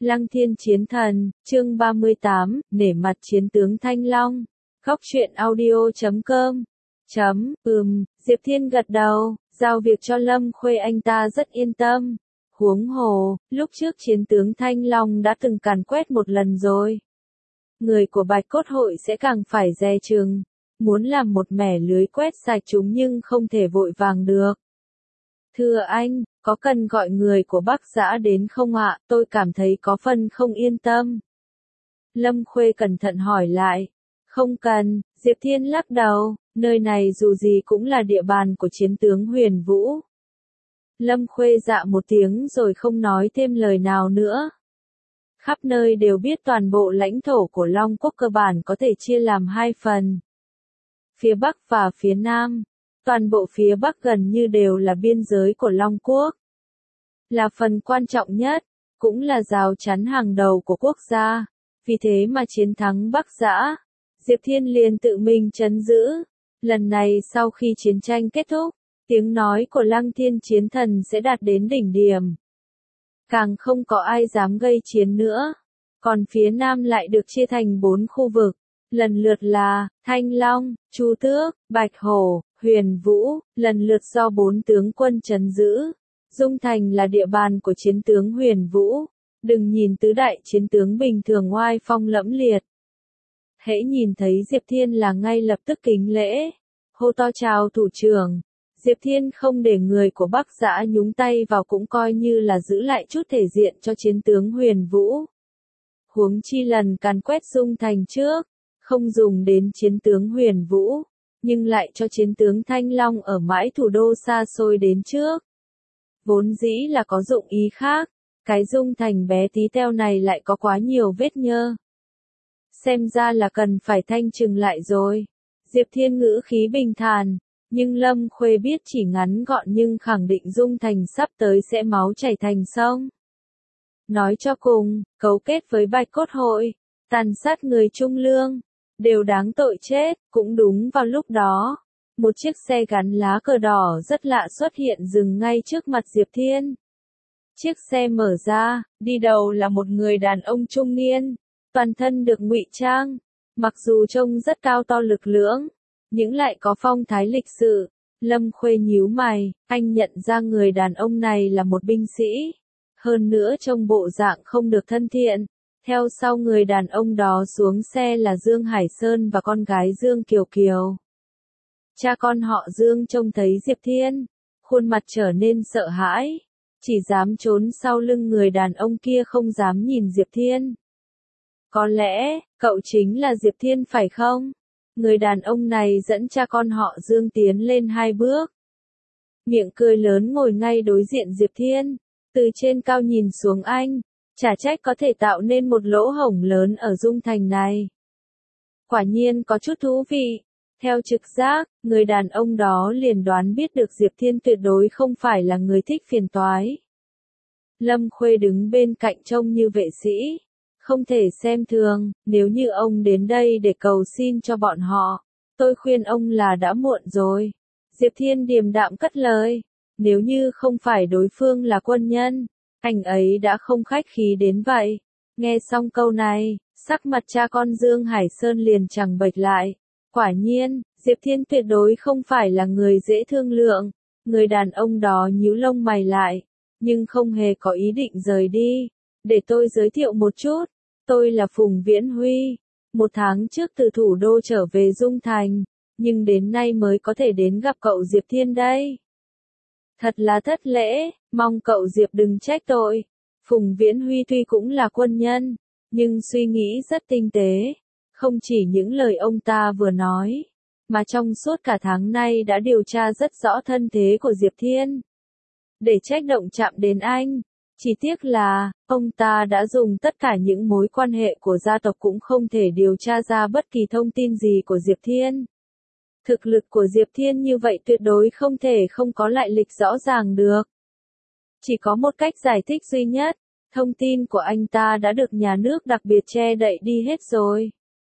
Lăng Thiên Chiến Thần, chương 38, nể mặt chiến tướng Thanh Long. Góc truyện audio.com. Diệp Thiên gật đầu, giao việc cho Lâm Khuê anh ta rất yên tâm. Huống hồ, lúc trước chiến tướng Thanh Long đã từng càn quét một lần rồi. Người của Bạch Cốt Hội sẽ càng phải dè chừng, muốn làm một mẻ lưới quét sạch chúng nhưng không thể vội vàng được. Thưa anh, có cần gọi người của Bắc Giã đến không ạ? Tôi cảm thấy có phần không yên tâm. Lâm Khuê cẩn thận hỏi lại. Không cần, Diệp Thiên lắc đầu, nơi này dù gì cũng là địa bàn của chiến tướng Huyền Vũ. Lâm Khuê dạ một tiếng rồi không nói thêm lời nào nữa. Khắp nơi đều biết toàn bộ lãnh thổ của Long Quốc cơ bản có thể chia làm hai phần. Phía Bắc và phía Nam. Toàn bộ phía Bắc gần như đều là biên giới của Long Quốc. Là phần quan trọng nhất, cũng là rào chắn hàng đầu của quốc gia. Vì thế mà chiến thắng Bắc Giã, Diệp Thiên liền tự mình trấn giữ. Lần này sau khi chiến tranh kết thúc, tiếng nói của Lăng Thiên Chiến Thần sẽ đạt đến đỉnh điểm. Càng không có ai dám gây chiến nữa. Còn phía Nam lại được chia thành 4 khu vực. Lần lượt là Thanh Long, Chu Tước, Bạch Hổ, Huyền Vũ, lần lượt do 4 tướng quân trấn giữ. Dung Thành là địa bàn của chiến tướng Huyền Vũ. Đừng nhìn tứ đại chiến tướng bình thường oai phong lẫm liệt. Hễ nhìn thấy Diệp Thiên là ngay lập tức kính lễ. Hô to chào thủ trưởng. Diệp Thiên không để người của Bắc Giã nhúng tay vào cũng coi như là giữ lại chút thể diện cho chiến tướng Huyền Vũ. Huống chi lần càn quét Dung Thành trước, không dùng đến chiến tướng Huyền Vũ, nhưng lại cho chiến tướng Thanh Long ở mãi thủ đô xa xôi đến trước. Vốn dĩ là có dụng ý khác, cái Dung Thành bé tí teo này lại có quá nhiều vết nhơ. Xem ra là cần phải thanh trừng lại rồi. Diệp Thiên ngữ khí bình thản, nhưng Lâm Khuê biết chỉ ngắn gọn nhưng khẳng định Dung Thành sắp tới sẽ máu chảy thành sông. Nói cho cùng, cấu kết với Bạch Cốt Hội, tàn sát người trung lương, đều đáng tội chết. Cũng đúng vào lúc đó, một chiếc xe gắn lá cờ đỏ rất lạ xuất hiện dừng ngay trước mặt Diệp Thiên. Chiếc xe mở ra, đi đầu là một người đàn ông trung niên, toàn thân được ngụy trang, mặc dù trông rất cao to lực lưỡng, nhưng lại có phong thái lịch sự. Lâm Khuê nhíu mày, anh nhận ra người đàn ông này là một binh sĩ. Hơn nữa trông bộ dạng không được thân thiện. Theo sau người đàn ông đó xuống xe là Dương Hải Sơn và con gái Dương Kiều Kiều. Cha con họ Dương trông thấy Diệp Thiên, khuôn mặt trở nên sợ hãi, chỉ dám trốn sau lưng người đàn ông kia không dám nhìn Diệp Thiên. Có lẽ, cậu chính là Diệp Thiên phải không? Người đàn ông này dẫn cha con họ Dương tiến lên 2 bước. Miệng cười lớn ngồi ngay đối diện Diệp Thiên, từ trên cao nhìn xuống anh, chả trách có thể tạo nên một lỗ hổng lớn ở Dung Thành này. Quả nhiên có chút thú vị. Theo trực giác, người đàn ông đó liền đoán biết được Diệp Thiên tuyệt đối không phải là người thích phiền toái. Lâm Khuê đứng bên cạnh trông như vệ sĩ. Không thể xem thường, nếu như ông đến đây để cầu xin cho bọn họ, tôi khuyên ông là đã muộn rồi. Diệp Thiên điềm đạm cất lời, nếu như không phải đối phương là quân nhân, anh ấy đã không khách khí đến vậy. Nghe xong câu này, sắc mặt cha con Dương Hải Sơn liền chẳng bệch lại. Quả nhiên, Diệp Thiên tuyệt đối không phải là người dễ thương lượng. Người đàn ông đó nhíu lông mày lại, nhưng không hề có ý định rời đi. Để tôi giới thiệu một chút, tôi là Phùng Viễn Huy, 1 tháng trước từ thủ đô trở về Dung Thành, nhưng đến nay mới có thể đến gặp cậu Diệp Thiên đây. Thật là thất lễ, mong cậu Diệp đừng trách tội. Phùng Viễn Huy tuy cũng là quân nhân, nhưng suy nghĩ rất tinh tế. Không chỉ những lời ông ta vừa nói, mà trong suốt cả tháng nay đã điều tra rất rõ thân thế của Diệp Thiên. Để trách động chạm đến anh. Chỉ tiếc là, ông ta đã dùng tất cả những mối quan hệ của gia tộc cũng không thể điều tra ra bất kỳ thông tin gì của Diệp Thiên. Thực lực của Diệp Thiên như vậy tuyệt đối không thể không có lại lịch rõ ràng được. Chỉ có một cách giải thích duy nhất, thông tin của anh ta đã được nhà nước đặc biệt che đậy đi hết rồi.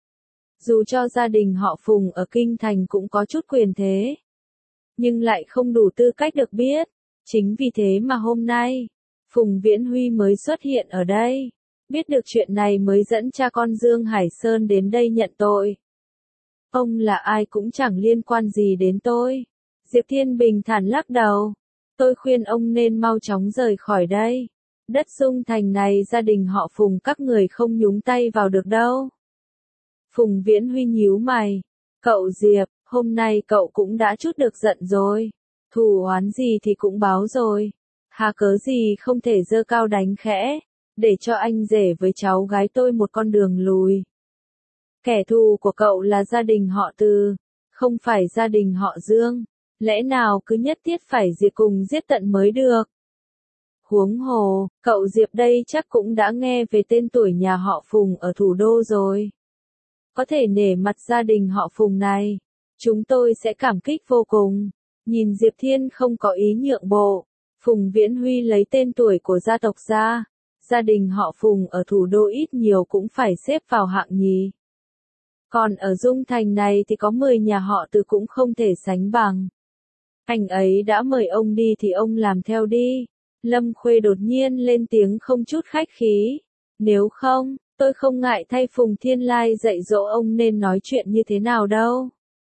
Dù cho gia đình họ Phùng ở Kinh Thành cũng có chút quyền thế, nhưng lại không đủ tư cách được biết. Chính vì thế mà hôm nay, Phùng Viễn Huy mới xuất hiện ở đây. Biết được chuyện này mới dẫn cha con Dương Hải Sơn đến đây nhận tội. Ông là ai cũng chẳng liên quan gì đến tôi. Diệp Thiên bình thản lắc đầu. Tôi khuyên ông nên mau chóng rời khỏi đây. Đất Dung Thành này gia đình họ Phùng các người không nhúng tay vào được đâu. Phùng Viễn Huy nhíu mày. Cậu Diệp, hôm nay cậu cũng đã chút được giận rồi. Thù oán gì thì cũng báo rồi. Hà cớ gì không thể giơ cao đánh khẽ, để cho anh rể với cháu gái tôi một con đường lùi. Kẻ thù của cậu là gia đình họ Từ, không phải gia đình họ Dương. Lẽ nào cứ nhất thiết phải diệt cùng giết tận mới được? Huống hồ, cậu Diệp đây chắc cũng đã nghe về tên tuổi nhà họ Phùng ở thủ đô rồi. Có thể nể mặt gia đình họ Phùng này, chúng tôi sẽ cảm kích vô cùng. Nhìn Diệp Thiên không có ý nhượng bộ, Phùng Viễn Huy lấy tên tuổi của gia tộc ra. Gia đình họ Phùng ở thủ đô ít nhiều cũng phải xếp vào hạng nhì. Còn ở Dung Thành này thì có 10 nhà họ Từ cũng không thể sánh bằng. Anh ấy đã mời ông đi thì ông làm theo đi. Lâm Khuê đột nhiên lên tiếng không chút khách khí. Nếu không, tôi không ngại thay Phùng Thiên Lai dạy dỗ ông nên nói chuyện như thế nào đâu.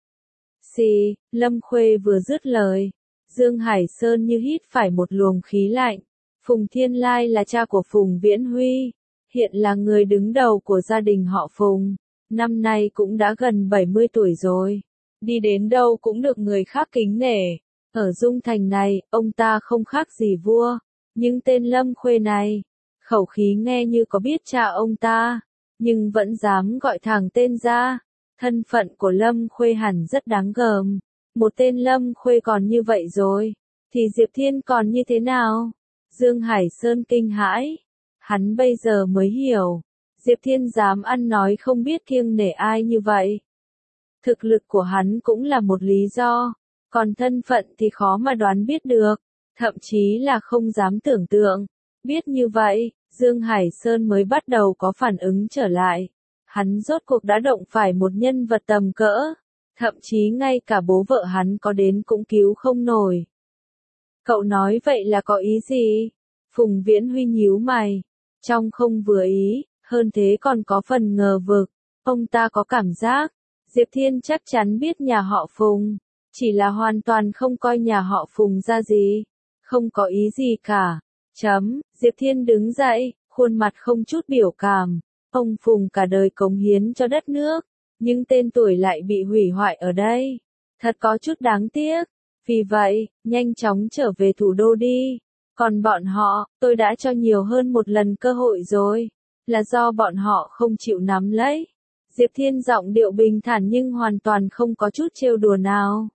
Xì, Lâm Khuê vừa dứt lời. Dương Hải Sơn như hít phải một luồng khí lạnh. Phùng Thiên Lai là cha của Phùng Viễn Huy. Hiện là người đứng đầu của gia đình họ Phùng. Năm nay cũng đã gần 70 tuổi rồi. Đi đến đâu cũng được người khác kính nể. Ở Dung Thành này, ông ta không khác gì vua. Nhưng tên Lâm Khuê này, khẩu khí nghe như có biết cha ông ta, nhưng vẫn dám gọi thẳng tên ra. Thân phận của Lâm Khuê hẳn rất đáng gờm. Một tên Lâm Khuê còn như vậy rồi, thì Diệp Thiên còn như thế nào? Dương Hải Sơn kinh hãi. Hắn bây giờ mới hiểu. Diệp Thiên dám ăn nói không biết kiêng nể ai như vậy. Thực lực của hắn cũng là một lý do. Còn thân phận thì khó mà đoán biết được. Thậm chí là không dám tưởng tượng. Biết như vậy, Dương Hải Sơn mới bắt đầu có phản ứng trở lại. Hắn rốt cuộc đã động phải một nhân vật tầm cỡ. Thậm chí ngay cả bố vợ hắn có đến cũng cứu không nổi. Cậu nói vậy là có ý gì? Phùng Viễn Huy nhíu mày. Trong không vừa ý, hơn thế còn có phần ngờ vực. Ông ta có cảm giác, Diệp Thiên chắc chắn biết nhà họ Phùng. Chỉ là hoàn toàn không coi nhà họ Phùng ra gì. Không có ý gì cả. Diệp Thiên đứng dậy, khuôn mặt không chút biểu cảm. Ông Phùng cả đời cống hiến cho đất nước, nhưng tên tuổi lại bị hủy hoại ở đây. Thật có chút đáng tiếc. Vì vậy, nhanh chóng trở về thủ đô đi. Còn bọn họ, tôi đã cho nhiều hơn một lần cơ hội rồi. Là do bọn họ không chịu nắm lấy. Diệp Thiên giọng điệu bình thản nhưng hoàn toàn không có chút trêu đùa nào.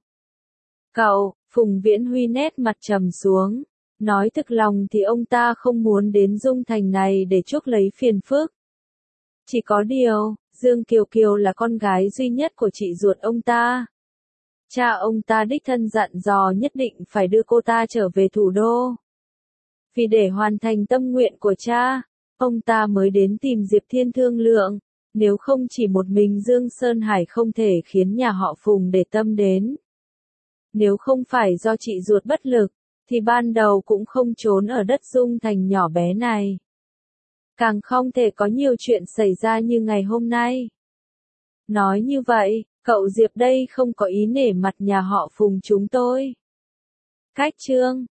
Cậu, Phùng Viễn Huy nét mặt trầm xuống. Nói thực lòng thì ông ta không muốn đến Dung Thành này để chuốc lấy phiền phức. Chỉ có điều, Dương Kiều Kiều là con gái duy nhất của chị ruột ông ta. Cha ông ta đích thân dặn dò nhất định phải đưa cô ta trở về thủ đô. Vì để hoàn thành tâm nguyện của cha, ông ta mới đến tìm Diệp Thiên thương lượng. Nếu không chỉ một mình Dương Sơn Hải không thể khiến nhà họ Phùng để tâm đến. Nếu không phải do chị ruột bất lực, thì ban đầu cũng không trốn ở đất Dung Thành nhỏ bé này. Càng không thể có nhiều chuyện xảy ra như ngày hôm nay. Nói như vậy, cậu Diệp đây không có ý nể mặt nhà họ Phùng chúng tôi. Cách chương